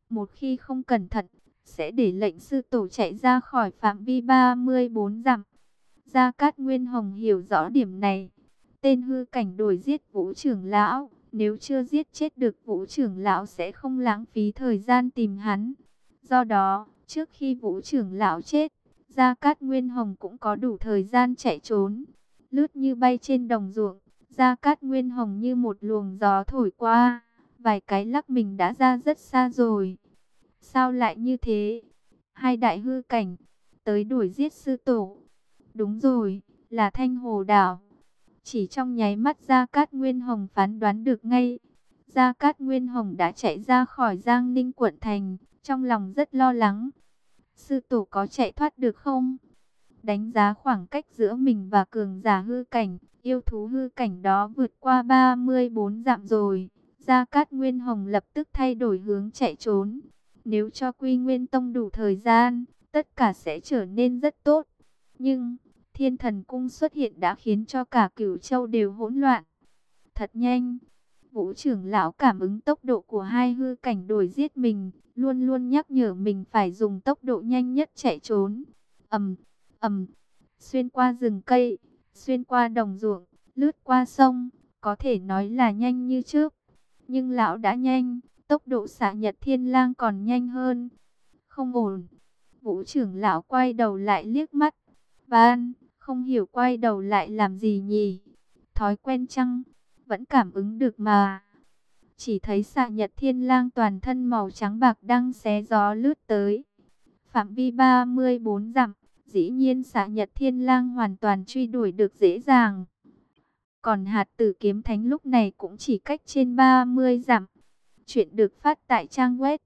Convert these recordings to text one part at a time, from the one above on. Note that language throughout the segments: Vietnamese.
Một khi không cẩn thận, sẽ để lệnh sư tổ chạy ra khỏi phạm vi 34 dặm. Gia Cát Nguyên Hồng hiểu rõ điểm này. Tên hư cảnh đuổi giết Vũ trưởng lão, nếu chưa giết chết được Vũ trưởng lão sẽ không lãng phí thời gian tìm hắn. Do đó, trước khi Vũ trưởng lão chết, Gia Cát Nguyên Hồng cũng có đủ thời gian chạy trốn. Lướt như bay trên đồng ruộng, Gia Cát Nguyên Hồng như một luồng gió thổi qua, vài cái lắc mình đã ra rất xa rồi. Sao lại như thế? Hai đại hư cảnh tới đuổi giết sư tổ. Đúng rồi, là Thanh Hồ Đảo. Chỉ trong nháy mắt Gia Cát Nguyên Hồng phán đoán được ngay. Gia Cát Nguyên Hồng đã chạy ra khỏi Giang Ninh quận thành, trong lòng rất lo lắng. Sư tổ có chạy thoát được không? Đánh giá khoảng cách giữa mình và cường giả hư cảnh, yêu thú hư cảnh đó vượt qua 34 dặm rồi. Gia Cát Nguyên Hồng lập tức thay đổi hướng chạy trốn. Nếu cho Quy Nguyên Tông đủ thời gian, tất cả sẽ trở nên rất tốt. Nhưng Thiên Thần Cung xuất hiện đã khiến cho cả Cửu Châu đều hỗn loạn. Thật nhanh, Vũ trưởng lão cảm ứng tốc độ của hai hư cảnh đuổi giết mình, luôn luôn nhắc nhở mình phải dùng tốc độ nhanh nhất chạy trốn. Ầm, ầm, xuyên qua rừng cây, xuyên qua đồng ruộng, lướt qua sông, có thể nói là nhanh như trước. Nhưng lão đã nhanh, tốc độ Xạ Nhật Thiên Lang còn nhanh hơn. Không ổn. Vũ trưởng lão quay đầu lại liếc mắt. Van, không hiểu quay đầu lại làm gì nhỉ? Thói quen chăng? Vẫn cảm ứng được mà. Chỉ thấy Xạ Nhật Thiên Lang toàn thân màu trắng bạc đang xé gió lướt tới. Phạm vi 34 dặm, dĩ nhiên Xạ Nhật Thiên Lang hoàn toàn truy đuổi được dễ dàng. Còn hạt tử kiếm thánh lúc này cũng chỉ cách trên 30 dặm. Chuyện được phát tại trang web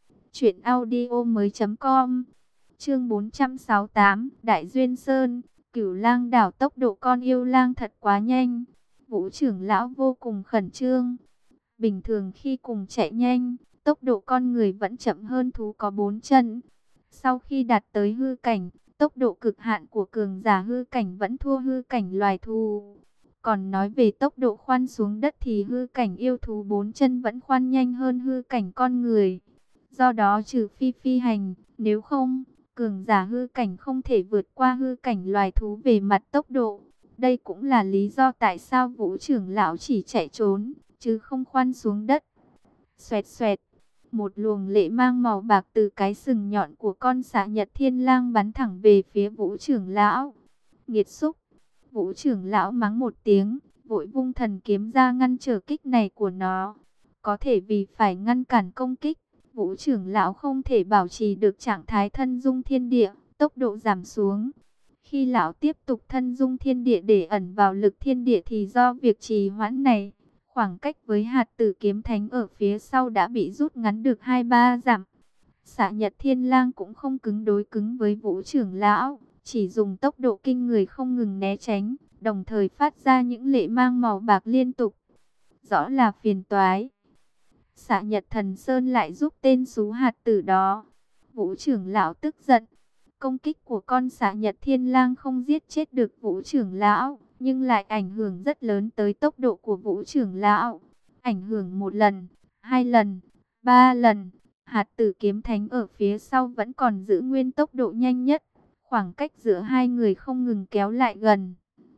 truyệnaudiomoi.com. Chương 468, Đại Duyên Sơn, Cửu Lang đảo. Tốc độ con yêu lang thật quá nhanh. Vũ trưởng lão vô cùng khẩn trương. Bình thường khi cùng chạy nhanh, tốc độ con người vẫn chậm hơn thú có 4 chân. Sau khi đạt tới hư cảnh, tốc độ cực hạn của cường giả hư cảnh vẫn thua hư cảnh loài thú. Còn nói về tốc độ khoan xuống đất thì hư cảnh yêu thú 4 chân vẫn khoan nhanh hơn hư cảnh con người. Do đó trừ phi phi hành, nếu không, cường giả hư cảnh không thể vượt qua hư cảnh loài thú về mặt tốc độ. Đây cũng là lý do tại sao Vũ trưởng lão chỉ chạy trốn, chứ không khoan xuống đất. Xoẹt xoẹt, một luồng lệ mang màu bạc từ cái sừng nhọn của con Xạ Nhật Thiên Lang bắn thẳng về phía Vũ trưởng lão. Nghiệt xúc! Vũ trưởng lão mắng một tiếng, vội vung thần kiếm ra ngăn trở kích này của nó. Có thể vì phải ngăn cản công kích, Vũ trưởng lão không thể bảo trì được trạng thái thân dung thiên địa, tốc độ giảm xuống. Khi lão tiếp tục thân dung thiên địa để ẩn vào lực thiên địa thì do việc trì hoãn này, khoảng cách với hạt tử kiếm thánh ở phía sau đã bị rút ngắn được 2-3 dặm. Xạ Nhật Thiên Lang cũng không cứng đối cứng với Vũ trưởng lão, chỉ dùng tốc độ kinh người không ngừng né tránh, đồng thời phát ra những lệ mang màu bạc liên tục. Rõ là phiền toái. Xạ Nhật Thần Sơn lại giúp tên xú hạt tử đó. Vũ trưởng lão tức giận. Công kích của con Xạ Nhật Thiên Lang không giết chết được Vũ trưởng lão, nhưng lại ảnh hưởng rất lớn tới tốc độ của Vũ trưởng lão. Ảnh hưởng một lần, 2 lần, 3 lần, hạt tử kiếm thánh ở phía sau vẫn còn giữ nguyên tốc độ nhanh nhất. Khoảng cách giữa hai người không ngừng kéo lại gần.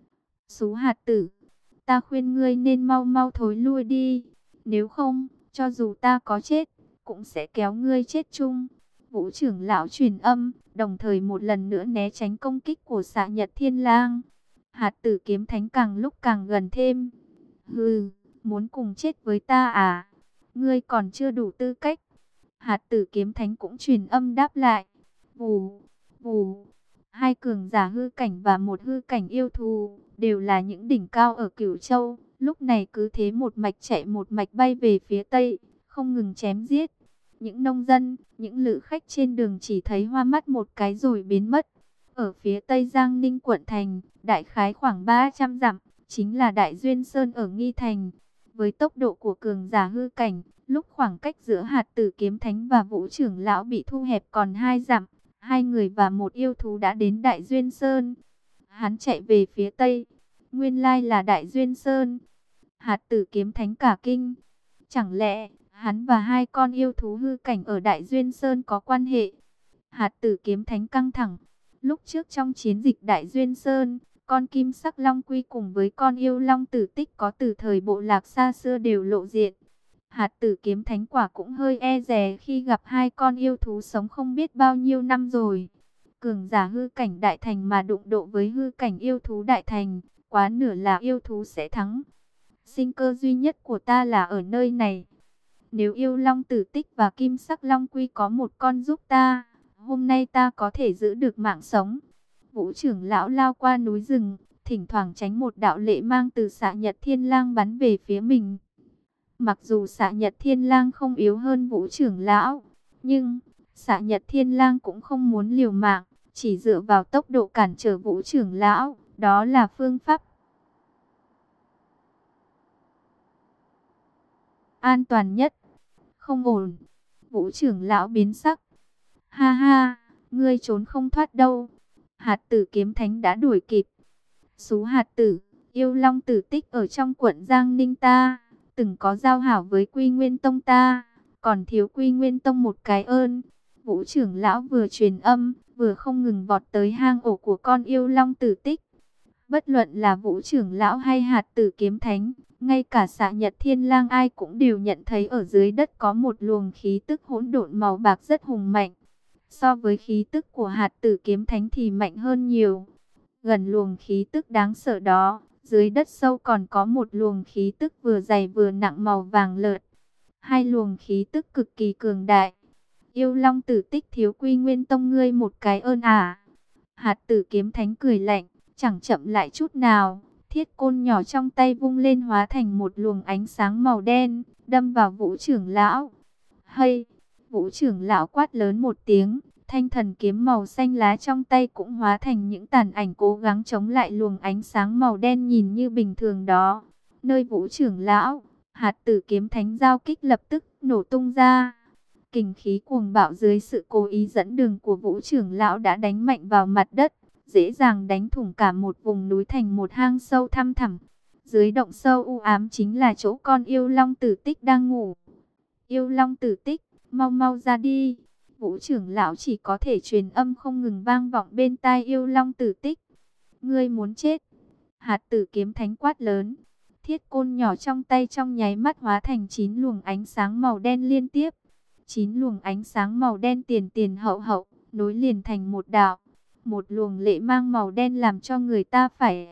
Xú hạt tử, ta khuyên ngươi nên mau mau thối lui đi. Nếu không, cho dù ta có chết, cũng sẽ kéo ngươi chết chung. Vũ trưởng lão truyền âm, đồng thời một lần nữa né tránh công kích của Xạ Nhật Thiên Lang. Hạt tử kiếm thánh càng lúc càng gần thêm. Hừ, muốn cùng chết với ta à? Ngươi còn chưa đủ tư cách. Hạt tử kiếm thánh cũng truyền âm đáp lại. Vù, vù. Hai cường giả hư cảnh và một hư cảnh yêu thú đều là những đỉnh cao ở Cửu Châu. Lúc này cứ thế một mạch chạy một mạch bay về phía tây, không ngừng chém giết. Những nông dân, những lữ khách trên đường chỉ thấy hoa mắt một cái rồi biến mất. Ở phía tây Giang Ninh quận thành, đại khái khoảng 300 dặm, chính là Đại Duyên Sơn ở Nghi Thành. Với tốc độ của cường giả hư cảnh, lúc khoảng cách giữa hạt tử kiếm thánh và Vũ trưởng lão bị thu hẹp còn 2 dặm, hai người và một yêu thú đã đến Đại Duyên Sơn. Hắn chạy về phía tây, nguyên lai là Đại Duyên Sơn. Hạt tử kiếm thánh cả kinh. Chẳng lẽ Hắn và hai con yêu thú hư cảnh ở Đại Duyên Sơn có quan hệ. Hạt Tử Kiếm Thánh căng thẳng. Lúc trước trong chiến dịch Đại Duyên Sơn, con kim sắc long quy cùng với con yêu long Tử Tích có từ thời bộ lạc xa xưa đều lộ diện. Hạt Tử Kiếm Thánh quả cũng hơi e dè khi gặp hai con yêu thú sống không biết bao nhiêu năm rồi. Cường giả hư cảnh đại thành mà đụng độ với hư cảnh yêu thú đại thành, quá nửa là yêu thú sẽ thắng. Sinh cơ duy nhất của ta là ở nơi này. Nếu yêu long Tử Tích và kim sắc long quy có một con giúp ta, hôm nay ta có thể giữ được mạng sống. Vũ trưởng lão lao qua núi rừng, thỉnh thoảng tránh một đạo lệ mang từ Xạ Nhật Thiên Lang bắn về phía mình. Mặc dù Xạ Nhật Thiên Lang không yếu hơn Vũ trưởng lão, nhưng Xạ Nhật Thiên Lang cũng không muốn liều mạng, chỉ dựa vào tốc độ cản trở Vũ trưởng lão, đó là phương pháp an toàn nhất. Không ổn. Vũ trưởng lão biến sắc. Ha ha, ngươi trốn không thoát đâu. Hạt Tử Kiếm Thánh đã đuổi kịp. Sú Hạt Tử, yêu long Tử Tích ở trong quận Giang Ninh ta, từng có giao hảo với Quy Nguyên Tông ta, còn thiếu Quy Nguyên Tông một cái ơn. Vũ trưởng lão vừa truyền âm, vừa không ngừng vọt tới hang ổ của con yêu long Tử Tích. Bất luận là Vũ trưởng lão hay Hạt Tử Kiếm Thánh, ngay cả Xạ Nhật Thiên Lang ai cũng đều nhận thấy ở dưới đất có một luồng khí tức hỗn độn màu bạc rất hùng mạnh. So với khí tức của Hạt Tử Kiếm Thánh thì mạnh hơn nhiều. Gần luồng khí tức đáng sợ đó, dưới đất sâu còn có một luồng khí tức vừa dày vừa nặng màu vàng lợt. Hai luồng khí tức cực kỳ cường đại. Yêu long Tử Tích thiếu Quy Nguyên Tông ngươi một cái ơn à. Hạt Tử Kiếm Thánh cười lạnh, chẳng chậm lại chút nào. Thiết côn nhỏ trong tay vung lên hóa thành một luồng ánh sáng màu đen, đâm vào Vũ trưởng lão. Hay! Vũ trưởng lão quát lớn một tiếng, thanh thần kiếm màu xanh lá trong tay cũng hóa thành những tàn ảnh cố gắng chống lại luồng ánh sáng màu đen nhìn như bình thường đó. Nơi Vũ trưởng lão, Hạt Tử Kiếm Thánh giao kích lập tức nổ tung ra. Kình khí cuồng bạo dưới sự cố ý dẫn đường của Vũ trưởng lão đã đánh mạnh vào mặt đất, dễ dàng đánh thủng cả một vùng núi thành một hang sâu thăm thẳm. Dưới động sâu u ám chính là chỗ con yêu long Tử Tích đang ngủ. Yêu long Tử Tích, mau mau ra đi. Vũ trưởng lão chỉ có thể truyền âm không ngừng vang vọng bên tai yêu long Tử Tích. Ngươi muốn chết. Hạt Tử Kiếm Thánh quát lớn. Thiết côn nhỏ trong tay trong nháy mắt hóa thành 9 luồng ánh sáng màu đen liên tiếp. 9 luồng ánh sáng màu đen tiền tiền hậu hậu, nối liền thành một đạo. Một luồng lệ mang màu đen làm cho người ta phải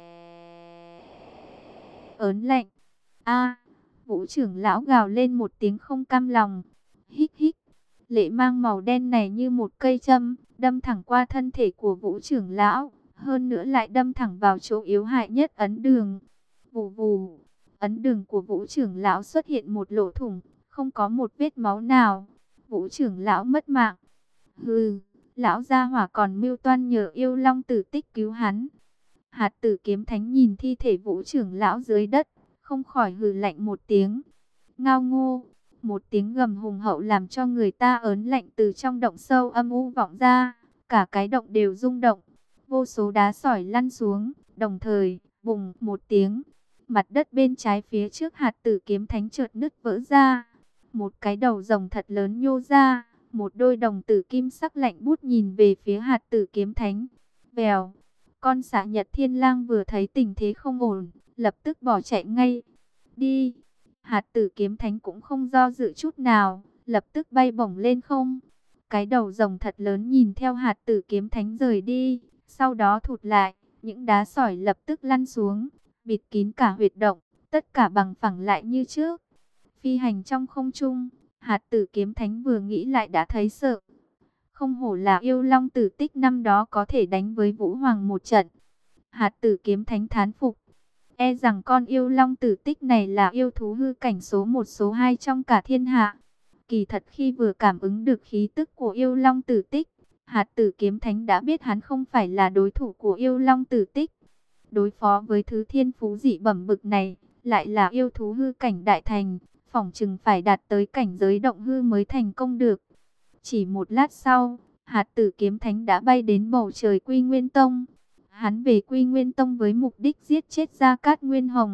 ớn lạnh. A! Vũ trưởng lão gào lên một tiếng không cam lòng. Hít hít. Lệ mang màu đen này như một cây châm, đâm thẳng qua thân thể của Vũ trưởng lão, hơn nữa lại đâm thẳng vào chỗ yếu hại nhất ấn đường. Vù vù, ấn đường của Vũ trưởng lão xuất hiện một lỗ thủng, không có một vết máu nào. Vũ trưởng lão mất mạng. Hừ, lão gia hỏa còn mưu toan nhờ yêu long Tử Tích cứu hắn. Hạt Tử Kiếm Thánh nhìn thi thể Vũ trưởng lão dưới đất, không khỏi hừ lạnh một tiếng. Ngao ngô. Một tiếng gầm hùng hậu làm cho người ta ớn lạnh từ trong động sâu âm u vọng ra. Cả cái động đều rung động. Vô số đá sỏi lăn xuống. Đồng thời, bùng một tiếng. Mặt đất bên trái phía trước Hạt Tử Kiếm Thánh chợt nứt vỡ ra. Một cái đầu rồng thật lớn nhô ra. Một đôi đồng tử kim sắc lạnh bút nhìn về phía Hạt Tử Kiếm Thánh. Vèo. Con Xạ Nhật Thiên Lang vừa thấy tình thế không ổn, lập tức bỏ chạy ngay. Đi. Hạt Tử Kiếm Thánh cũng không do dự chút nào, lập tức bay bổng lên không. Cái đầu rồng thật lớn nhìn theo Hạt Tử Kiếm Thánh rời đi, sau đó thụt lại, những đá sỏi lập tức lăn xuống, bịt kín cả huyệt động, tất cả bằng phẳng lại như trước. Phi hành trong không trung, Hạt Tử Kiếm Thánh vừa nghĩ lại đã thấy sợ. Không hổ là yêu long Tử Tích năm đó có thể đánh với Vũ Hoàng một trận. Hạt Tử Kiếm Thánh thán phục. E rằng con yêu long Tử Tích này là yêu thú hư cảnh số 1 số 2 trong cả thiên hạ. Kỳ thật khi vừa cảm ứng được khí tức của yêu long Tử Tích, Hạt Tử Kiếm Thánh đã biết hắn không phải là đối thủ của yêu long Tử Tích. Đối phó với thứ thiên phú dị bẩm bực này, lại là yêu thú hư cảnh đại thành, phỏng chừng phải đạt tới cảnh giới động hư mới thành công được. Chỉ một lát sau, Hạt Tử Kiếm Thánh đã bay đến bầu trời Quy Nguyên Tông. Hắn về Quy Nguyên Tông với mục đích giết chết Gia Cát Nguyên Hồng.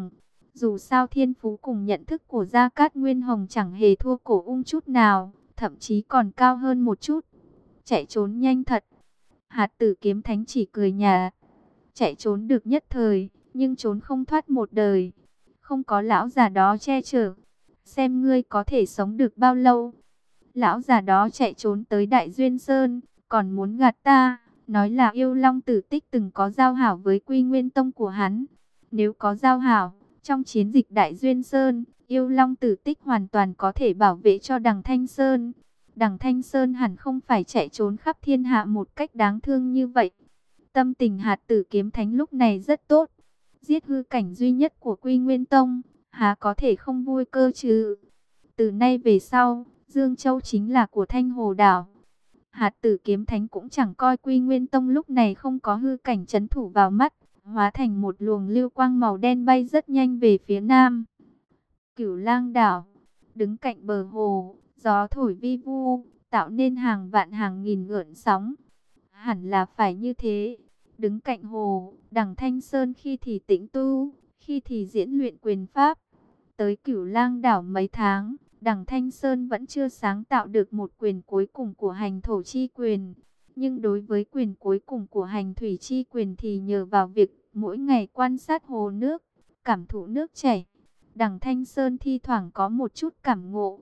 Dù sao thiên phú cùng nhận thức của Gia Cát Nguyên Hồng chẳng hề thua Cổ Ung chút nào, thậm chí còn cao hơn một chút. Chạy trốn nhanh thật. Hạt Tử Kiếm Thánh chỉ cười nhạt. Chạy trốn được nhất thời, nhưng trốn không thoát một đời. Không có lão già đó che chở, xem ngươi có thể sống được bao lâu. Lão già đó chạy trốn tới Đại Duyên Sơn, còn muốn gạt ta, nói là Yêu Long Tử Tích từng có giao hảo với Quy Nguyên Tông của hắn. Nếu có giao hảo, trong chiến dịch Đại Duyên Sơn, Yêu Long Tử Tích hoàn toàn có thể bảo vệ cho Đằng Thanh Sơn. Đằng Thanh Sơn hẳn không phải chạy trốn khắp thiên hạ một cách đáng thương như vậy. Tâm tình Hạt Tử Kiếm Thánh lúc này rất tốt. Giết hư cảnh duy nhất của Quy Nguyên Tông, há có thể không vui cơ chứ. Từ nay về sau, Dương Châu chính là của Thanh Hồ Đảo. Hạt Tử Kiếm Thánh cũng chẳng coi Quy Nguyên Tông lúc này không có hư cảnh trấn thủ vào mắt, hóa thành một luồng lưu quang màu đen bay rất nhanh về phía nam. Cửu Lang Đảo, đứng cạnh bờ hồ, gió thổi vi vu, tạo nên hàng vạn hàng nghìn gợn sóng. Hẳn là phải như thế. Đứng cạnh hồ, Đằng Thanh Sơn khi thì tĩnh tu, khi thì diễn luyện quyền pháp. Tới Cửu Lang Đảo mấy tháng, Đằng Thanh Sơn vẫn chưa sáng tạo được một quyền cuối cùng của hành thổ chi quyền. Nhưng đối với quyền cuối cùng của hành thủy chi quyền thì nhờ vào việc mỗi ngày quan sát hồ nước, cảm thụ nước chảy, Đằng Thanh Sơn thi thoảng có một chút cảm ngộ.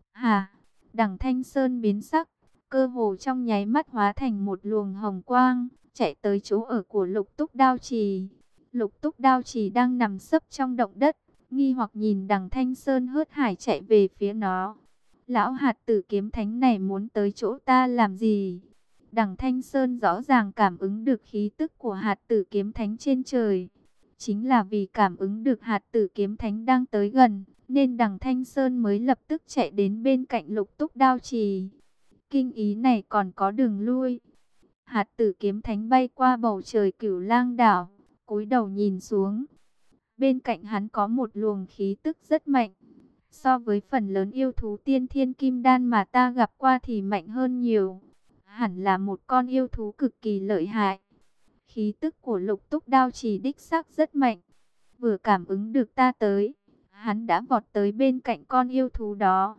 Đằng Thanh Sơn biến sắc, cơ hồ trong nháy mắt hóa thành một luồng hồng quang, chạy tới chỗ ở của Lục Túc Đao Trì. Lục Túc Đao Trì đang nằm sấp trong động đất, nghi hoặc nhìn Đằng Thanh Sơn hớt hải chạy về phía nó. Lão Hạt Tử Kiếm Thánh này muốn tới chỗ ta làm gì? Đằng Thanh Sơn rõ ràng cảm ứng được khí tức của Hạt Tử Kiếm Thánh trên trời. Chính là vì cảm ứng được Hạt Tử Kiếm Thánh đang tới gần, nên Đằng Thanh Sơn mới lập tức chạy đến bên cạnh Lục Túc Đao Trì. Kinh ý này còn có đường lui. Hạt Tử Kiếm Thánh bay qua bầu trời Cửu Lang Đảo, cúi đầu nhìn xuống. Bên cạnh hắn có một luồng khí tức rất mạnh. So với phần lớn yêu thú tiên thiên kim đan mà ta gặp qua thì mạnh hơn nhiều. Hẳn là một con yêu thú cực kỳ lợi hại. Khí tức của Lục Túc Đao Trì đích xác rất mạnh. Vừa cảm ứng được ta tới, hắn đã vọt tới bên cạnh con yêu thú đó.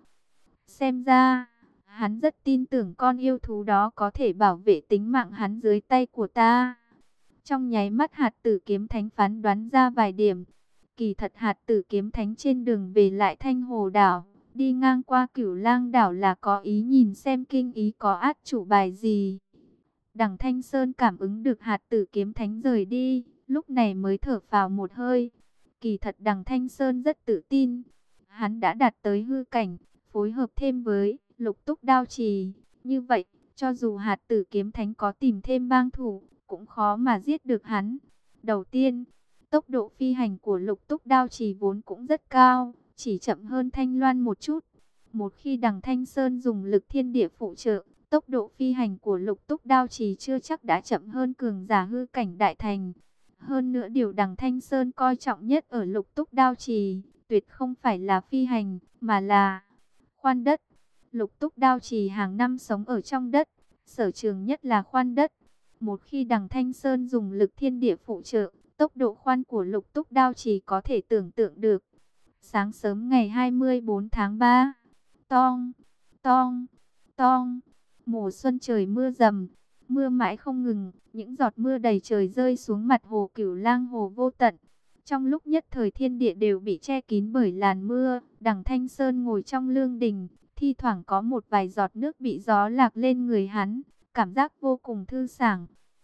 Xem ra, hắn rất tin tưởng con yêu thú đó có thể bảo vệ tính mạng hắn dưới tay của ta. Trong nháy mắt Hạt Tử Kiếm Thánh phán đoán ra vài điểm. Kỳ thật Hạt Tử Kiếm Thánh trên đường về lại Thanh Hồ Đảo, đi ngang qua Cửu Lang Đảo là có ý nhìn xem kinh ý có át chủ bài gì. Đằng Thanh Sơn cảm ứng được Hạt Tử Kiếm Thánh rời đi, lúc này mới thở phào một hơi. Kỳ thật Đằng Thanh Sơn rất tự tin. Hắn đã đạt tới hư cảnh, phối hợp thêm với Lục Túc Đao Trì. Như vậy, cho dù Hạt Tử Kiếm Thánh có tìm thêm bang thủ, cũng khó mà giết được hắn. Đầu tiên, tốc độ phi hành của Lục Túc Đao Trì vốn cũng rất cao, chỉ chậm hơn Thanh Loan một chút. Một khi Đằng Thanh Sơn dùng lực thiên địa phụ trợ, tốc độ phi hành của Lục Túc Đao Trì chưa chắc đã chậm hơn cường giả hư cảnh đại thành. Hơn nữa điều Đằng Thanh Sơn coi trọng nhất ở Lục Túc Đao Trì, tuyệt không phải là phi hành, mà là khoan đất. Lục Túc Đao Trì hàng năm sống ở trong đất, sở trường nhất là khoan đất. Một khi Đằng Thanh Sơn dùng lực thiên địa phụ trợ, tốc độ khoan của Lục Túc Đao Trì có thể tưởng tượng được. Sáng sớm ngày 24 tháng 3, tong, tong, tong, mùa xuân trời mưa rầm, mưa mãi không ngừng, những giọt mưa đầy trời rơi xuống mặt hồ Cửu Lang hồ vô tận. Trong lúc nhất thời thiên địa đều bị che kín bởi làn mưa, Đằng Thanh Sơn ngồi trong lương đình, thi thoảng có một vài giọt nước bị gió lạc lên người hắn, cảm giác vô cùng thư sảng.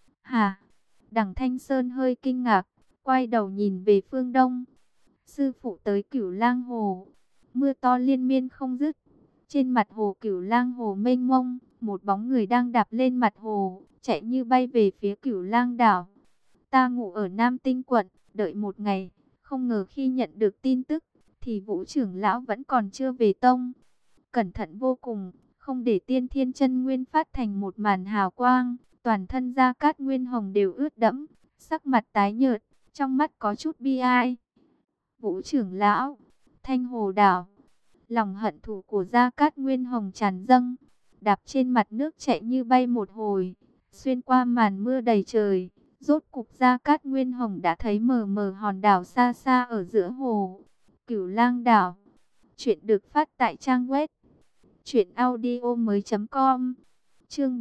Đằng Thanh Sơn hơi kinh ngạc, quay đầu nhìn về phương đông. Sư phụ tới Cửu Lang hồ, mưa to liên miên không dứt. Trên mặt hồ Cửu Lang hồ mênh mông, một bóng người đang đạp lên mặt hồ, chạy như bay về phía Cửu Lang đảo. Ta ngủ ở Nam Tinh quận, đợi một ngày, không ngờ khi nhận được tin tức, thì Vũ trưởng lão vẫn còn chưa về tông. Cẩn thận vô cùng, không để Tiên Thiên Chân Nguyên phát thành một màn hào quang, toàn thân Gia Cát Nguyên Hồng đều ướt đẫm, sắc mặt tái nhợt, trong mắt có chút bi ai. Vũ trưởng lão, Thanh Hồ đảo, lòng hận thù của Gia Cát Nguyên Hồng tràn dâng, đạp trên mặt nước chạy như bay một hồi, xuyên qua màn mưa đầy trời, Rốt cục Gia Cát Nguyên Hồng đã thấy mờ mờ hòn đảo xa xa ở giữa hồ. Cửu Lang đảo. Chuyện được phát tại trang web truyệnaudiomoi.com. Chương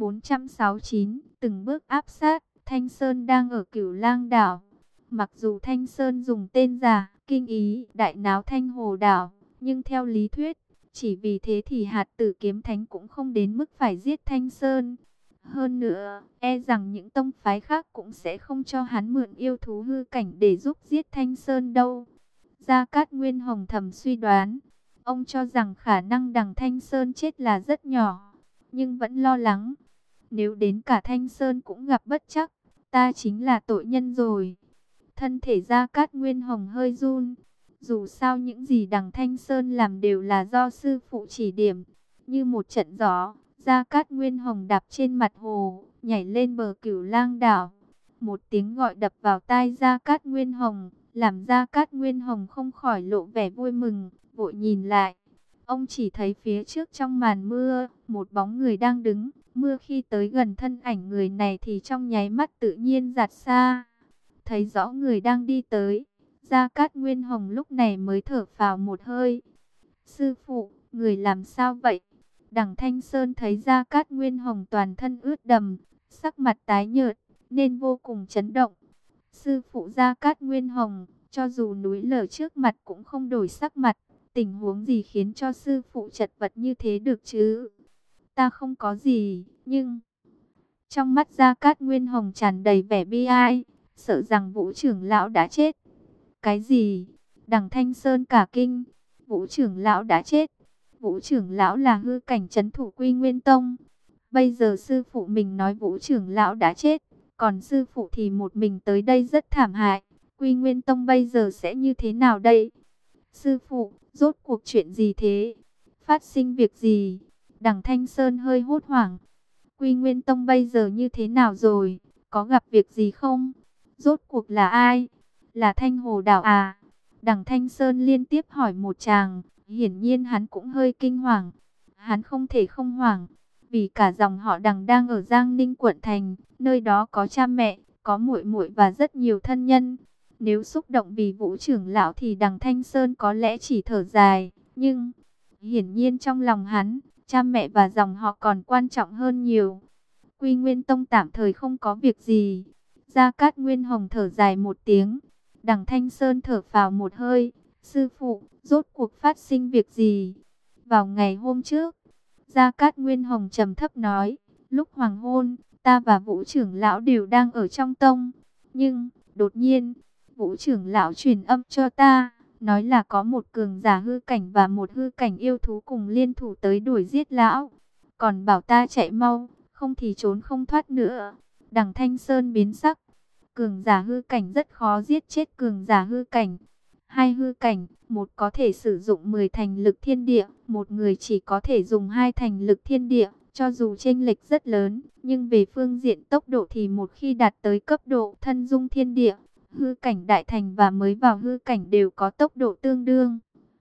469, từng bước áp sát. Thanh Sơn đang ở Cửu Lang đảo. Mặc dù Thanh Sơn dùng tên giả, kinh ý, đại náo Thanh Hồ đảo, nhưng theo lý thuyết, chỉ vì thế thì hạt tử kiếm thánh cũng không đến mức phải giết Thanh Sơn. Hơn nữa, e rằng những tông phái khác cũng sẽ không cho hắn mượn yêu thú hư cảnh để giúp giết Thanh Sơn đâu. Gia Cát Nguyên Hồng thầm suy đoán, ông cho rằng khả năng đằng Thanh Sơn chết là rất nhỏ, nhưng vẫn lo lắng. Nếu đến cả Thanh Sơn cũng gặp bất trắc, ta chính là tội nhân rồi. Thân thể Gia Cát Nguyên Hồng hơi run. Dù sao những gì đằng Thanh Sơn làm đều là do sư phụ chỉ điểm. Như một trận gió, Gia Cát Nguyên Hồng đạp trên mặt hồ, nhảy lên bờ Cửu Lang đảo. Một tiếng gọi đập vào tai Gia Cát Nguyên Hồng, làm Gia Cát Nguyên Hồng không khỏi lộ vẻ vui mừng, vội nhìn lại. Ông chỉ thấy phía trước trong màn mưa, một bóng người đang đứng. Mưa khi tới gần thân ảnh người này thì trong nháy mắt tự nhiên giạt xa. Thấy rõ người đang đi tới, Gia Cát Nguyên Hồng lúc này mới thở phào một hơi. Sư phụ, người làm sao vậy? Đằng Thanh Sơn thấy Gia Cát Nguyên Hồng toàn thân ướt đầm, sắc mặt tái nhợt, nên vô cùng chấn động. Sư phụ Gia Cát Nguyên Hồng, cho dù núi lở trước mặt cũng không đổi sắc mặt. Tình huống gì khiến cho sư phụ chật vật như thế được chứ? Ta không có gì, nhưng... Trong mắt Gia Cát Nguyên Hồng tràn đầy vẻ bi ai, sợ rằng Vũ trưởng lão đã chết. Cái gì? Đằng Thanh Sơn cả kinh. Vũ trưởng lão đã chết. Vũ trưởng lão là hư cảnh trấn thủ Quy Nguyên Tông. Bây giờ sư phụ mình nói Vũ trưởng lão đã chết, còn sư phụ thì một mình tới đây rất thảm hại. Quy Nguyên Tông bây giờ sẽ như thế nào đây? Sư phụ, rốt cuộc chuyện gì thế? Phát sinh việc gì? Đằng Thanh Sơn hơi hốt hoảng. Quy Nguyên Tông bây giờ như thế nào rồi? Có gặp việc gì không? Rốt cuộc là ai? Là Thanh Hồ đảo à? Đằng Thanh Sơn liên tiếp hỏi một tràng, hiển nhiên hắn cũng hơi kinh hoàng. Hắn không thể không hoảng, vì cả dòng họ Đằng đang ở Giang Ninh quận thành, nơi đó có cha mẹ, có muội muội và rất nhiều thân nhân. Nếu xúc động vì Vũ trưởng lão thì Đằng Thanh Sơn có lẽ chỉ thở dài, nhưng hiển nhiên trong lòng hắn, cha mẹ và dòng họ còn quan trọng hơn nhiều. Quy Nguyên Tông tạm thời không có việc gì. Gia Cát Nguyên Hồng thở dài một tiếng. Đằng Thanh Sơn thở phào một hơi. Sư phụ, rốt cuộc phát sinh việc gì? Vào ngày hôm trước, Gia Cát Nguyên Hồng trầm thấp nói, lúc hoàng hôn, ta và Vũ trưởng lão đều đang ở trong tông. Nhưng, đột nhiên, Vũ trưởng lão truyền âm cho ta, nói là có một cường giả hư cảnh và một hư cảnh yêu thú cùng liên thủ tới đuổi giết lão. Còn bảo ta chạy mau, không thì trốn không thoát nữa. Đằng Thanh Sơn biến sắc. Cường giả hư cảnh rất khó giết chết cường giả hư cảnh. Hai hư cảnh, một có thể sử dụng 10 thành lực thiên địa, một người chỉ có thể dùng 2 thành lực thiên địa. Cho dù chênh lệch rất lớn, nhưng về phương diện tốc độ thì một khi đạt tới cấp độ thân dung thiên địa, hư cảnh đại thành và mới vào hư cảnh đều có tốc độ tương đương.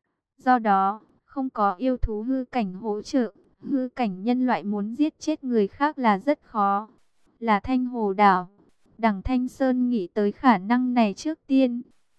Do đó, không có yêu thú hư cảnh hỗ trợ, hư cảnh nhân loại muốn giết chết người khác là rất khó. Là Thanh Hồ đảo. Đằng Thanh Sơn nghĩ tới khả năng này trước tiên.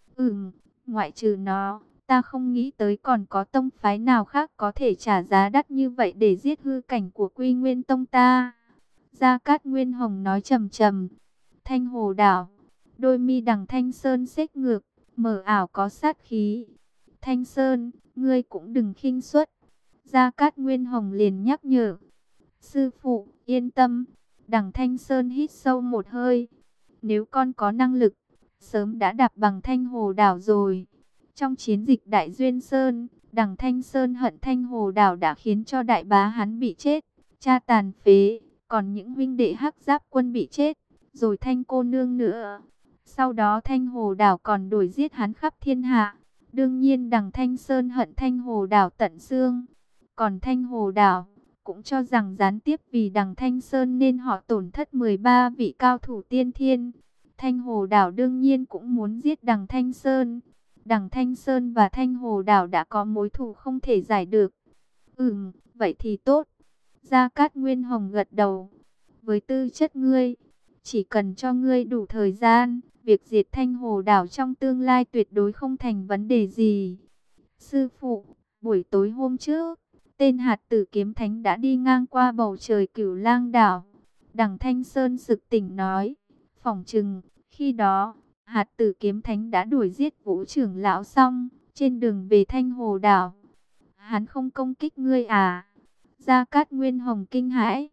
Ngoại trừ nó, ta không nghĩ tới còn có tông phái nào khác có thể trả giá đắt như vậy để giết hư cảnh của Quy Nguyên Tông ta. Gia Cát Nguyên Hồng nói trầm trầm. Thanh Hồ đảo. Đôi mi đằng Thanh Sơn xếch ngược, mờ ảo có sát khí. Thanh Sơn, ngươi cũng đừng khinh suất. Gia Cát Nguyên Hồng liền nhắc nhở. Sư phụ, yên tâm. Đằng Thanh Sơn hít sâu một hơi. Nếu con có năng lực, sớm đã đạp bằng Thanh Hồ đảo rồi. Trong chiến dịch Đại Duyên Sơn, đằng Thanh Sơn hận Thanh Hồ đảo đã khiến cho đại bá hắn bị chết, cha tàn phế, còn những huynh đệ Hắc Giáp quân bị chết, rồi Thanh cô nương nữa. Sau đó Thanh Hồ đảo còn đuổi giết hắn khắp thiên hạ. Đương nhiên đằng Thanh Sơn hận Thanh Hồ đảo tận xương. Còn Thanh Hồ đảo cũng cho rằng gián tiếp vì đằng Thanh Sơn nên họ tổn thất 13 vị cao thủ tiên thiên. Thanh Hồ đảo đương nhiên cũng muốn giết đằng Thanh Sơn. Đằng Thanh Sơn và Thanh Hồ đảo đã có mối thù không thể giải được. Vậy thì tốt. Gia Cát Nguyên Hồng gật đầu. Với tư chất ngươi, Chỉ cần cho ngươi đủ thời gian, việc diệt Thanh Hồ đảo trong tương lai tuyệt đối không thành vấn đề gì. Sư phụ, buổi tối hôm trước, tên hạt tử kiếm thánh đã đi ngang qua bầu trời Cửu Lang đảo. Đằng Thanh Sơn sực tỉnh nói, phỏng chừng, khi đó, hạt tử kiếm thánh đã đuổi giết Vũ trưởng lão xong, trên đường về Thanh Hồ đảo. Hắn không công kích ngươi à? Gia Cát Nguyên Hồng kinh hãi.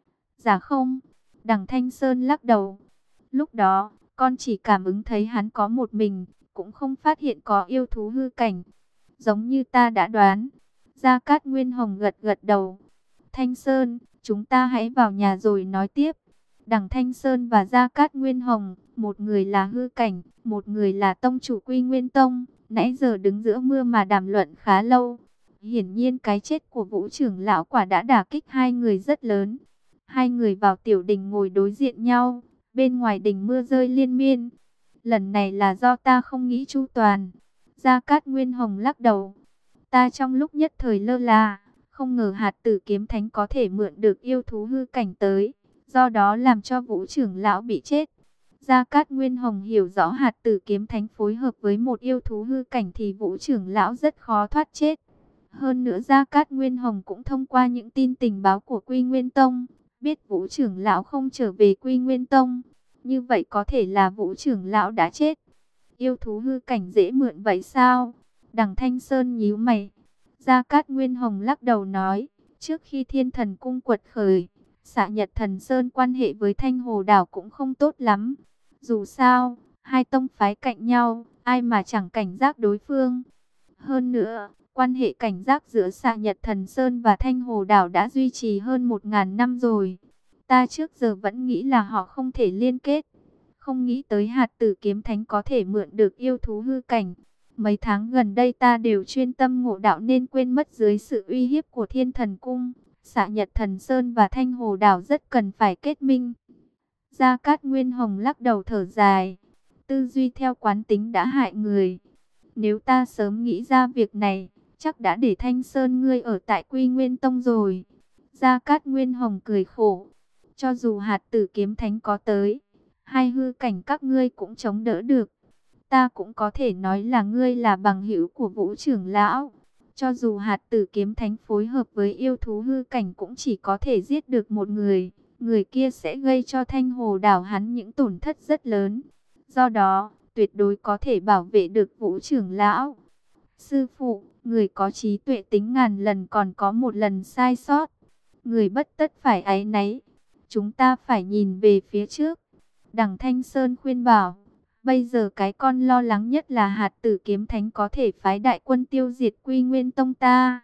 Dạ không, đằng Thanh Sơn lắc đầu. Lúc đó, con chỉ cảm ứng thấy hắn có một mình, cũng không phát hiện có yêu thú hư cảnh. Giống như ta đã đoán. Gia Cát Nguyên Hồng gật gật đầu. Thanh Sơn, chúng ta hãy vào nhà rồi nói tiếp. Đằng Thanh Sơn và Gia Cát Nguyên Hồng, một người là hư cảnh, một người là tông chủ Quy Nguyên Tông, nãy giờ đứng giữa mưa mà đàm luận khá lâu. Hiển nhiên cái chết của Vũ trưởng lão quả đã đả kích hai người rất lớn. Hai người vào tiểu đình ngồi đối diện nhau, bên ngoài đình mưa rơi liên miên. Lần này là do ta không nghĩ chu toàn. Gia Cát Nguyên Hồng lắc đầu. Ta trong lúc nhất thời lơ là, không ngờ hạt tử kiếm thánh có thể mượn được yêu thú hư cảnh tới, do đó làm cho Vũ trưởng lão bị chết. Gia Cát Nguyên Hồng hiểu rõ hạt tử kiếm thánh phối hợp với một yêu thú hư cảnh thì Vũ trưởng lão rất khó thoát chết. Hơn nữa Gia Cát Nguyên Hồng cũng thông qua những tin tình báo của Quy Nguyên Tông, biết Vũ trưởng lão không trở về Quy Nguyên Tông. Như vậy có thể là Vũ trưởng lão đã chết. Yêu thú hư cảnh dễ mượn vậy sao? Đằng Thanh Sơn nhíu mày. Gia Cát Nguyên Hồng lắc đầu nói, trước khi Thiên Thần Cung quật khởi, Xạ Nhật Thần Sơn quan hệ với Thanh Hồ đảo cũng không tốt lắm. Dù sao, hai tông phái cạnh nhau, ai mà chẳng cảnh giác đối phương. Hơn nữa, quan hệ cảnh giác giữa Xạ Nhật Thần Sơn và Thanh Hồ đảo đã duy trì hơn 1000 năm rồi. Ta trước giờ vẫn nghĩ là họ không thể liên kết. Không nghĩ tới hạt tử kiếm thánh có thể mượn được yêu thú hư cảnh. Mấy tháng gần đây ta đều chuyên tâm ngộ đạo nên quên mất dưới sự uy hiếp của Thiên Thần Cung. Xạ Nhật Thần Sơn và Thanh Hồ đảo rất cần phải kết minh. Gia Cát Nguyên Hồng lắc đầu thở dài. Tư duy theo quán tính đã hại người. Nếu ta sớm nghĩ ra việc này, chắc đã để Thanh Sơn ngươi ở tại Quy Nguyên Tông rồi. Gia Cát Nguyên Hồng cười khổ. Cho dù hạt tử kiếm thánh có tới, hai hư cảnh các ngươi cũng chống đỡ được. Ta cũng có thể nói là ngươi là bằng hữu của Vũ trưởng lão. Cho dù hạt tử kiếm thánh phối hợp với yêu thú hư cảnh cũng chỉ có thể giết được một người. Người kia sẽ gây cho Thanh Hồ đảo hắn những tổn thất rất lớn. Do đó, tuyệt đối có thể bảo vệ được Vũ trưởng lão. Sư phụ, người có trí tuệ tính ngàn lần còn có một lần sai sót. Người bất tất phải áy náy. Chúng ta phải nhìn về phía trước. Đằng Thanh Sơn khuyên bảo. Bây giờ cái con lo lắng nhất là hạt tử kiếm thánh có thể phái đại quân tiêu diệt Quy Nguyên Tông ta.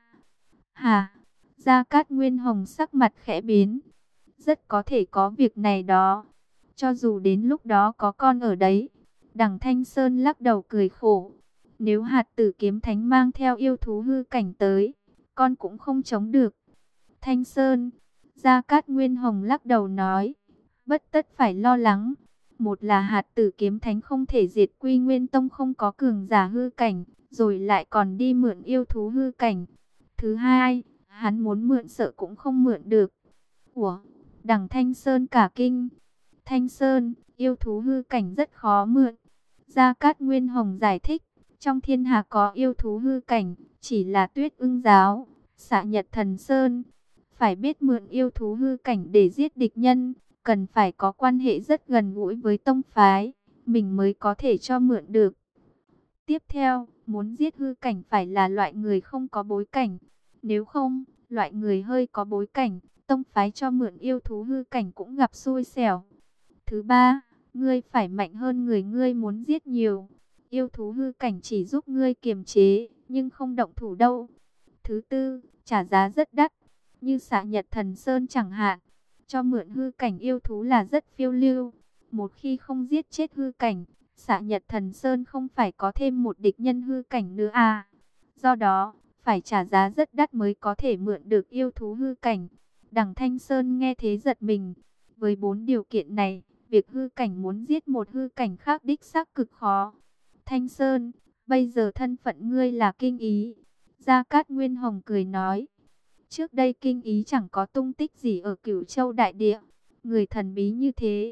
Hả? Gia Cát Nguyên Hồng sắc mặt khẽ biến. Rất có thể có việc này đó. Cho dù đến lúc đó có con ở đấy. Đằng Thanh Sơn lắc đầu cười khổ. Nếu hạt tử kiếm thánh mang theo yêu thú hư cảnh tới, con cũng không chống được. Thanh Sơn, Gia Cát Nguyên Hồng lắc đầu nói. Bất tất phải lo lắng. Một là hạt tử kiếm thánh không thể diệt Quy Nguyên Tông không có cường giả hư cảnh, rồi lại còn đi mượn yêu thú hư cảnh. Thứ hai, hắn muốn mượn sợ cũng không mượn được. Ủa, đằng Thanh Sơn cả kinh. Thanh Sơn, yêu thú hư cảnh rất khó mượn. Gia Cát Nguyên Hồng giải thích, trong thiên hạ có yêu thú hư cảnh, chỉ là Tuyết Ưng Giáo, Xạ Nhật Thần Sơn. Phải biết mượn yêu thú hư cảnh để giết địch nhân, cần phải có quan hệ rất gần gũi với tông phái, mình mới có thể cho mượn được. Tiếp theo, muốn giết hư cảnh phải là loại người không có bối cảnh. Nếu không, loại người hơi có bối cảnh, tông phái cho mượn yêu thú hư cảnh cũng gặp xui xẻo. Thứ ba, ngươi phải mạnh hơn người ngươi muốn giết nhiều. Yêu thú hư cảnh chỉ giúp ngươi kiềm chế, nhưng không động thủ đâu. Thứ tư, trả giá rất đắt, như Xạ Nhật Thần Sơn chẳng hạn. Cho mượn hư cảnh yêu thú là rất phiêu lưu. Một khi không giết chết hư cảnh, Xạ Nhật Thần Sơn không phải có thêm một địch nhân hư cảnh nữa à. Do đó, phải trả giá rất đắt mới có thể mượn được yêu thú hư cảnh. Đằng Thanh Sơn nghe thế giật mình. Với 4 điều kiện này, việc hư cảnh muốn giết một hư cảnh khác đích xác cực khó. Thanh Sơn, bây giờ thân phận ngươi là Kinh Ý. Gia Cát Nguyên Hồng cười nói. Trước đây Kinh Ý chẳng có tung tích gì ở Cửu Châu Đại Địa. Người thần bí như thế,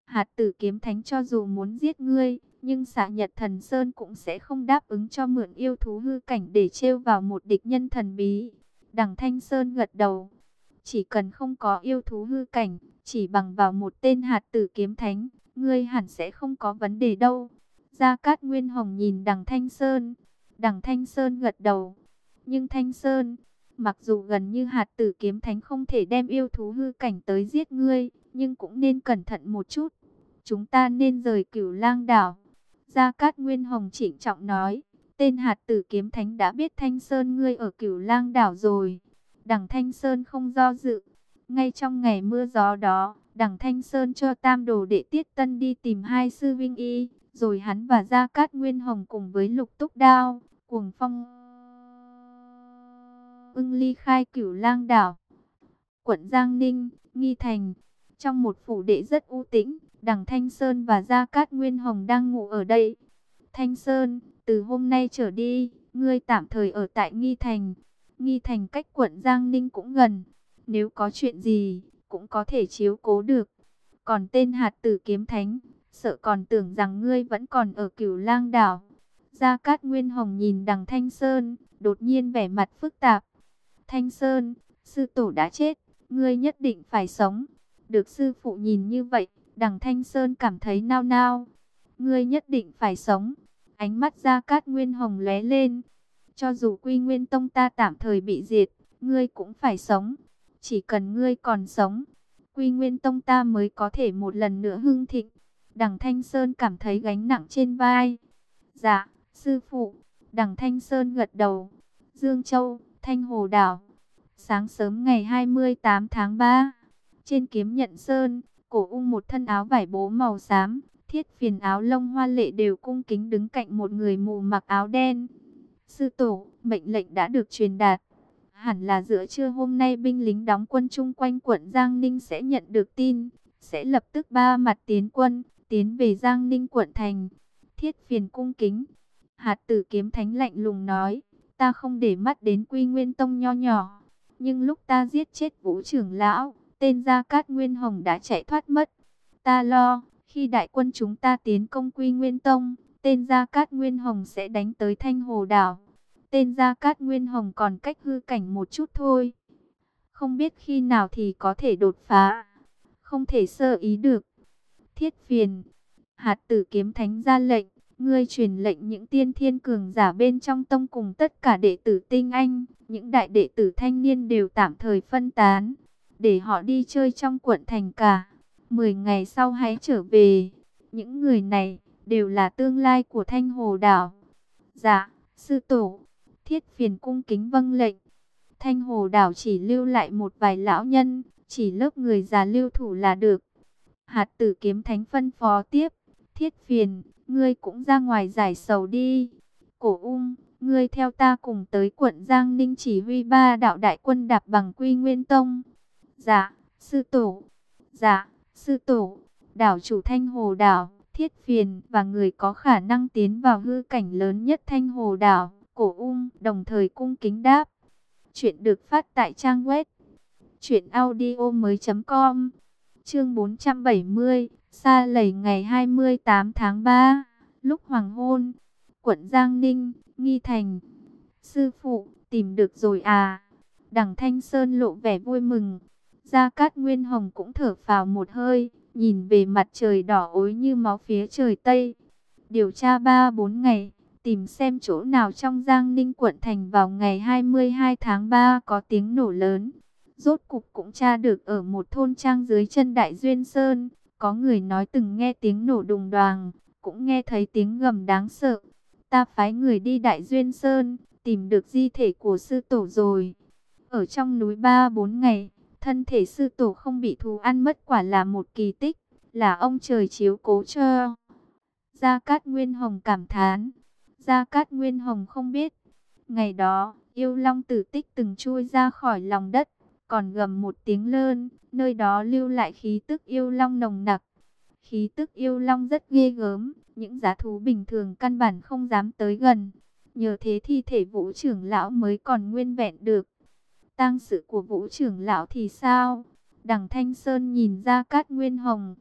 Hạt Tử Kiếm Thánh cho dù muốn giết ngươi, nhưng Xạ Nhật Thần Sơn cũng sẽ không đáp ứng cho mượn yêu thú hư cảnh để trêu vào một địch nhân thần bí. Đằng Thanh Sơn gật đầu. Chỉ cần không có yêu thú hư cảnh, chỉ bằng vào một tên Hạt Tử Kiếm Thánh, ngươi hẳn sẽ không có vấn đề đâu. Gia Cát Nguyên Hồng nhìn Đằng Thanh Sơn. Đằng Thanh Sơn gật đầu. Nhưng Thanh Sơn, mặc dù gần như Hạt Tử Kiếm Thánh không thể đem yêu thú hư cảnh tới giết ngươi, nhưng cũng nên cẩn thận một chút. Chúng ta nên rời Cửu Lang đảo. Gia Cát Nguyên Hồng trịnh trọng nói. Tên Hạt Tử Kiếm Thánh đã biết Thanh Sơn ngươi ở Cửu Lang đảo rồi. Đằng Thanh Sơn không do dự. Ngay trong ngày mưa gió đó, Đằng Thanh Sơn cho Tam Đồ Đệ Tiết Tân đi tìm hai sư vinh y. Rồi hắn và Gia Cát Nguyên Hồng cùng với Lục Túc Đao, Cuồng Phong Ưng ly khai Cửu Lang đảo. Quận Giang Ninh, Nghi Thành. Trong một phủ đệ rất u tĩnh, Đằng Thanh Sơn và Gia Cát Nguyên Hồng đang ngủ ở đây. Thanh Sơn, từ hôm nay trở đi, ngươi tạm thời ở tại Nghi Thành. Nghi Thành cách quận Giang Ninh cũng gần. Nếu có chuyện gì, cũng có thể chiếu cố được. Còn tên Hạt Tử Kiếm Thánh, sợ còn tưởng rằng ngươi vẫn còn ở Cửu Lang đảo. Gia Cát Nguyên Hồng nhìn Đằng Thanh Sơn, đột nhiên vẻ mặt phức tạp. Thanh Sơn, sư tổ đã chết, ngươi nhất định phải sống. Được sư phụ nhìn như vậy, Đằng Thanh Sơn cảm thấy nao nao. Ngươi nhất định phải sống. Ánh mắt Gia Cát Nguyên Hồng lóe lên. Cho dù Quy Nguyên Tông ta tạm thời bị diệt, ngươi cũng phải sống. Chỉ cần ngươi còn sống, Quy Nguyên Tông ta mới có thể một lần nữa hưng thịnh. Đằng Thanh Sơn cảm thấy gánh nặng trên vai. Dạ, sư phụ. Đằng Thanh Sơn gật đầu. Dương Châu, Thanh Hồ Đảo. Sáng sớm ngày 28 tháng 3, trên Kiếm Nhận Sơn, Cổ Ung một thân áo vải bố màu xám, Thiết Phiền áo lông hoa lệ đều cung kính đứng cạnh một người mù mặc áo đen. Sư tổ, mệnh lệnh đã được truyền đạt. Hẳn là giữa trưa hôm nay binh lính đóng quân chung quanh quận Giang Ninh sẽ nhận được tin, sẽ lập tức ba mặt tiến quân, tiến về Giang Ninh quận thành. Thiết Phiền cung kính. Hạt Tử Kiếm Thánh lạnh lùng nói, ta không để mắt đến Quy Nguyên Tông nho nhỏ. Nhưng lúc ta giết chết Vũ trưởng lão, tên Gia Cát Nguyên Hồng đã chạy thoát mất. Ta lo, khi đại quân chúng ta tiến công Quy Nguyên Tông, tên Gia Cát Nguyên Hồng sẽ đánh tới Thanh Hồ Đảo. Tên Gia Cát Nguyên Hồng còn cách hư cảnh một chút thôi. Không biết khi nào thì có thể đột phá. Không thể sơ ý được. Thiết Phiền. Hạt Tử Kiếm Thánh ra lệnh. Ngươi truyền lệnh những tiên thiên cường giả bên trong tông cùng tất cả đệ tử tinh anh, những đại đệ tử thanh niên đều tạm thời phân tán, để họ đi chơi trong quận thành cả. 10 ngày sau hãy trở về. Những người này đều là tương lai của Thanh Hồ Đảo. Dạ, sư tổ. Thiết Phiền cung kính vâng lệnh. Thanh Hồ Đảo chỉ lưu lại một vài lão nhân, chỉ lớp người già lưu thủ là được. Hạt Tử Kiếm Thánh phân phó tiếp. Thiết Phiền, ngươi cũng ra ngoài giải sầu đi. Cổ Ung, ngươi theo ta cùng tới quận Giang Ninh chỉ huy 3 đạo đại quân đạp bằng Quy Nguyên Tông. Dạ, sư tổ. Dạ, sư tổ. Đảo chủ Thanh Hồ Đảo, Thiết Phiền và người có khả năng tiến vào hư cảnh lớn nhất Thanh Hồ Đảo, Cổ Ung, đồng thời cung kính đáp. Chuyện được phát tại trang web truyệnaudiomoi.com. Chương 470, sa lầy ngày 28 tháng 3, lúc hoàng hôn, quận Giang Ninh, Nghi Thành. Sư phụ, tìm được rồi à? Đằng Thanh Sơn lộ vẻ vui mừng. Gia Cát Nguyên Hồng cũng thở phào một hơi, nhìn về mặt trời đỏ ối như máu phía trời Tây. Điều tra 3-4 ngày, tìm xem chỗ nào trong Giang Ninh quận thành vào ngày 22 tháng 3 có tiếng nổ lớn. Rốt cục cũng tra được ở một thôn trang dưới chân Đại Duyên Sơn, có người nói từng nghe tiếng nổ đùng đoàng, cũng nghe thấy tiếng gầm đáng sợ. Ta phái người đi Đại Duyên Sơn, tìm được di thể của sư tổ rồi. Ở trong núi 3-4 ngày, thân thể sư tổ không bị thú ăn mất quả là một kỳ tích, là ông trời chiếu cố cho. Gia Cát Nguyên Hồng cảm thán. Gia Cát Nguyên Hồng không biết, ngày đó, yêu long tử tích từng chui ra khỏi lòng đất, còn gầm một tiếng lớn, nơi đó lưu lại khí tức yêu long nồng nặc. Khí tức yêu long rất ghê gớm, những dã thú bình thường căn bản không dám tới gần. Nhờ thế thi thể Vũ trưởng lão mới còn nguyên vẹn được. Tang sự của Vũ trưởng lão thì sao? Đằng Thanh Sơn nhìn Gia Cát Nguyên Hồng.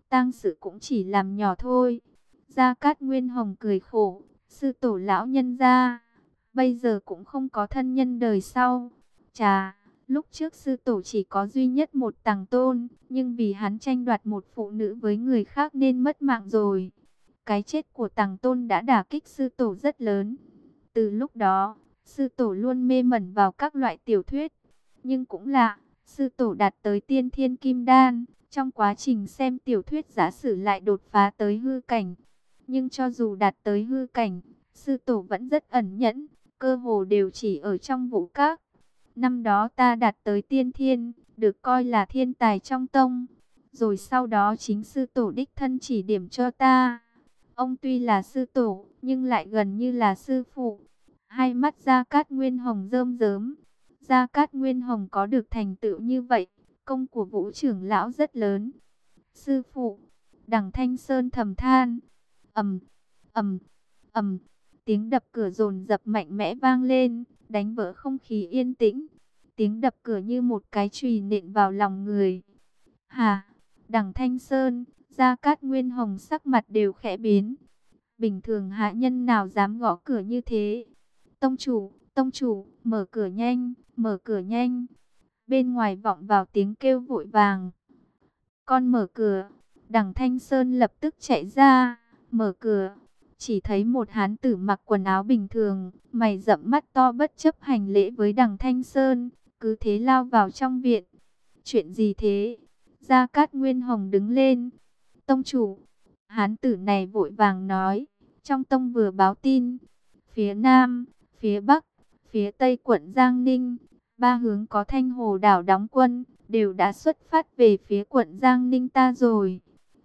tang sự cũng chỉ làm nhỏ thôi. Gia Cát Nguyên Hồng cười khổ, sư tổ lão nhân gia, bây giờ cũng không có thân nhân đời sau. Chà, lúc trước sư tổ chỉ có duy nhất một tàng tôn, nhưng vì hắn tranh đoạt một phụ nữ với người khác nên mất mạng rồi. Cái chết của tàng tôn đã đả kích sư tổ rất lớn. Từ lúc đó, sư tổ luôn mê mẩn vào các loại tiểu thuyết. Nhưng cũng lạ, sư tổ đạt tới tiên thiên kim đan, trong quá trình xem tiểu thuyết giả sử lại đột phá tới hư cảnh. Nhưng cho dù đạt tới hư cảnh, sư tổ vẫn rất ẩn nhẫn, cơ hồ đều chỉ ở trong vũ các. Năm đó ta đạt tới tiên thiên, được coi là thiên tài trong tông. Rồi sau đó chính sư tổ đích thân chỉ điểm cho ta. Ông tuy là sư tổ, nhưng lại gần như là sư phụ. Hai mắt Gia Cát Nguyên Hồng rơm rớm. Gia Cát Nguyên Hồng có được thành tựu như vậy, công của Vũ trưởng lão rất lớn. Sư phụ, Đằng Thanh Sơn thầm than. Ầm, ầm, ầm, tiếng đập cửa dồn dập mạnh mẽ vang lên, đánh vỡ không khí yên tĩnh. Tiếng đập cửa như một cái chùy nện vào lòng người. Hà, Đằng Thanh Sơn, Gia Cát Nguyên Hồng sắc mặt đều khẽ biến. Bình thường hạ nhân nào dám gõ cửa như thế? Tông chủ, mở cửa nhanh, mở cửa nhanh. Bên ngoài vọng vào tiếng kêu vội vàng. Con mở cửa. Đằng Thanh Sơn lập tức chạy ra, mở cửa. Chỉ thấy một hán tử mặc quần áo bình thường, mày rậm mắt to bất chấp hành lễ với Đằng Thanh Sơn, cứ thế lao vào trong viện. Chuyện gì thế? Gia Cát Nguyên Hồng đứng lên. Tông chủ, hán tử này vội vàng nói, trong tông vừa báo tin, phía Nam, phía Bắc, phía Tây quận Giang Ninh, ba hướng có Thanh Hồ đảo đóng quân, đều đã xuất phát về phía quận Giang Ninh ta rồi.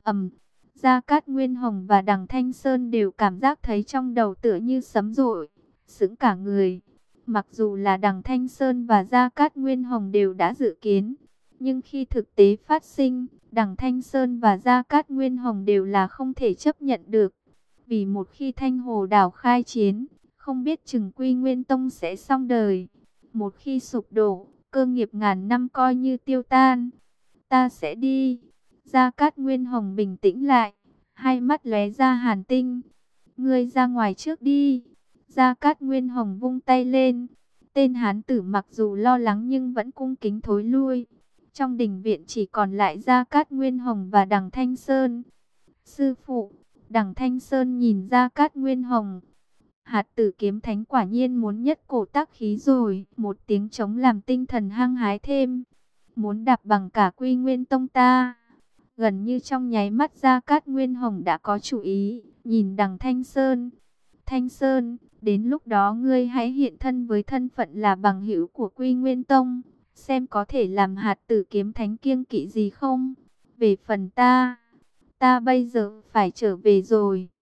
Gia Cát Nguyên Hồng và Đằng Thanh Sơn đều cảm giác thấy trong đầu tựa như sấm dội, sững cả người. Mặc dù là Đằng Thanh Sơn và Gia Cát Nguyên Hồng đều đã dự kiến, nhưng khi thực tế phát sinh, Đằng Thanh Sơn và Gia Cát Nguyên Hồng đều là không thể chấp nhận được. Vì một khi Thanh Hồ đảo khai chiến, không biết chừng Quy Nguyên Tông sẽ xong đời. Một khi sụp đổ, cơ nghiệp ngàn năm coi như tiêu tan. Ta sẽ đi. Gia Cát Nguyên Hồng bình tĩnh lại, hai mắt lóe ra hàn tinh. Ngươi ra ngoài trước đi. Gia Cát Nguyên Hồng vung tay lên. Tên hán tử mặc dù lo lắng nhưng vẫn cung kính thối lui. Trong đình viện chỉ còn lại Gia Cát Nguyên Hồng và Đằng Thanh Sơn. Sư phụ, Đằng Thanh Sơn nhìn Gia Cát Nguyên Hồng. Hạt tử kiếm thánh quả nhiên muốn nhất cổ tác khí rồi. Một tiếng trống làm tinh thần hăng hái thêm. Muốn đạp bằng cả Quy Nguyên Tông ta. Gần như trong nháy mắt Gia Cát Nguyên Hồng đã có chủ ý. Nhìn Đằng Thanh Sơn. Thanh Sơn, đến lúc đó ngươi hãy hiện thân với thân phận là bằng hữu của Quy Nguyên Tông. Xem có thể làm hạt tử kiếm thánh kiêng kỵ gì không. Về phần ta bây giờ phải trở về rồi.